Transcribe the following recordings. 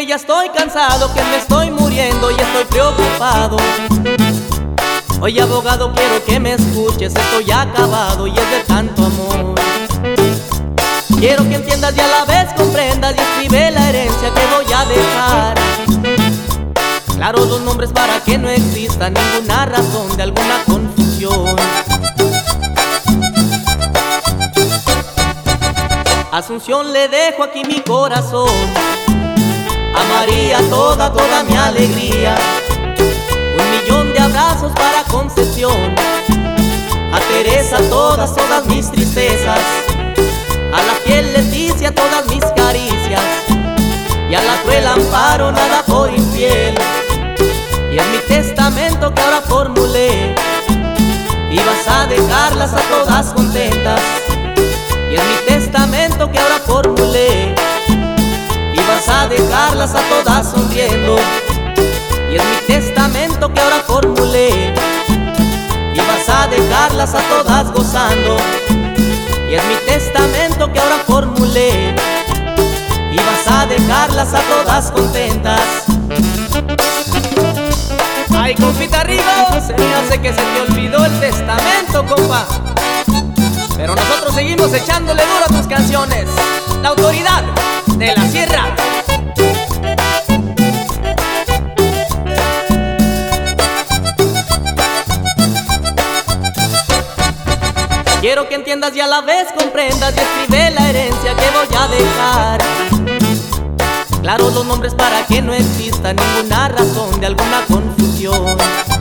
que ya estoy cansado, que me estoy muriendo y estoy preocupado. Oye, abogado, quiero que me escuches, estoy acabado y es de tanto amor. Quiero que entiendas y a la vez comprendas y escribe la herencia que voy a dejar. Claro, los nombres para que no exista ninguna razón de alguna confusión. Asunción, le dejo aquí mi corazón. A María toda mi alegría. 1.000.000 de abrazos para Concepción. A Teresa todas mis tristezas. A la fiel Leticia todas mis caricias. Y a la cruel Amparo nada por infiel. Y en mi testamento que ahora formulé, ibas a dejarlas a todas contentas. Y en mi testamento que ahora formulé, ibas a dejarlas a todas sonriendo. Y en mi testamento que ahora formulé, ibas a dejarlas a todas gozando. Y en mi testamento que ahora formulé, ibas a dejarlas a todas contentas. Ay, compita Rigo, se me hace que se te olvidó el testamento, compa. Pero nosotros seguimos echándole duro a tus canciones. La autoridad de la sierra. Quiero que entiendas y a la vez comprendas y escribe la herencia que voy a dejar. Claro, los nombres para que no exista ninguna razón de alguna confusión.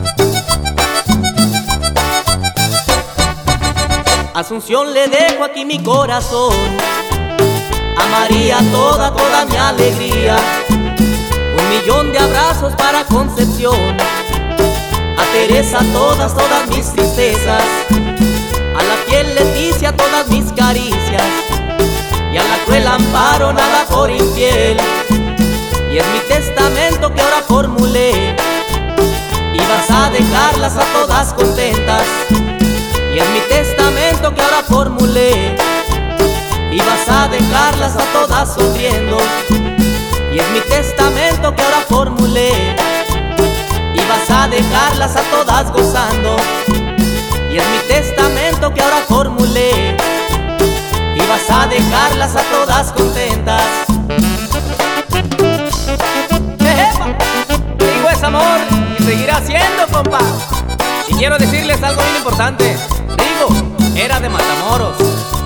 Asunción, le dejo aquí mi corazón. A María toda mi alegría. 1.000.000 de abrazos para Concepción. A Teresa todas mis tristezas. A la fiel Leticia todas mis caricias. Y a la cruel Amparo nada por infiel. Y en mi testamento que ahora formulé, ibas a dejarlas a todas contentas. Y en mi testamento que ahora formulé, ibas a dejarlas a todas sonriendo. Y en mi testamento que ahora formulé, ibas a dejarlas a todas gozando. Y en mi testamento que ahora formulé, ibas a dejarlas a todas contentas. Rigo es amor y seguirá siendo, compa. Y quiero decirles algo bien importante. Rigo era de Matamoros.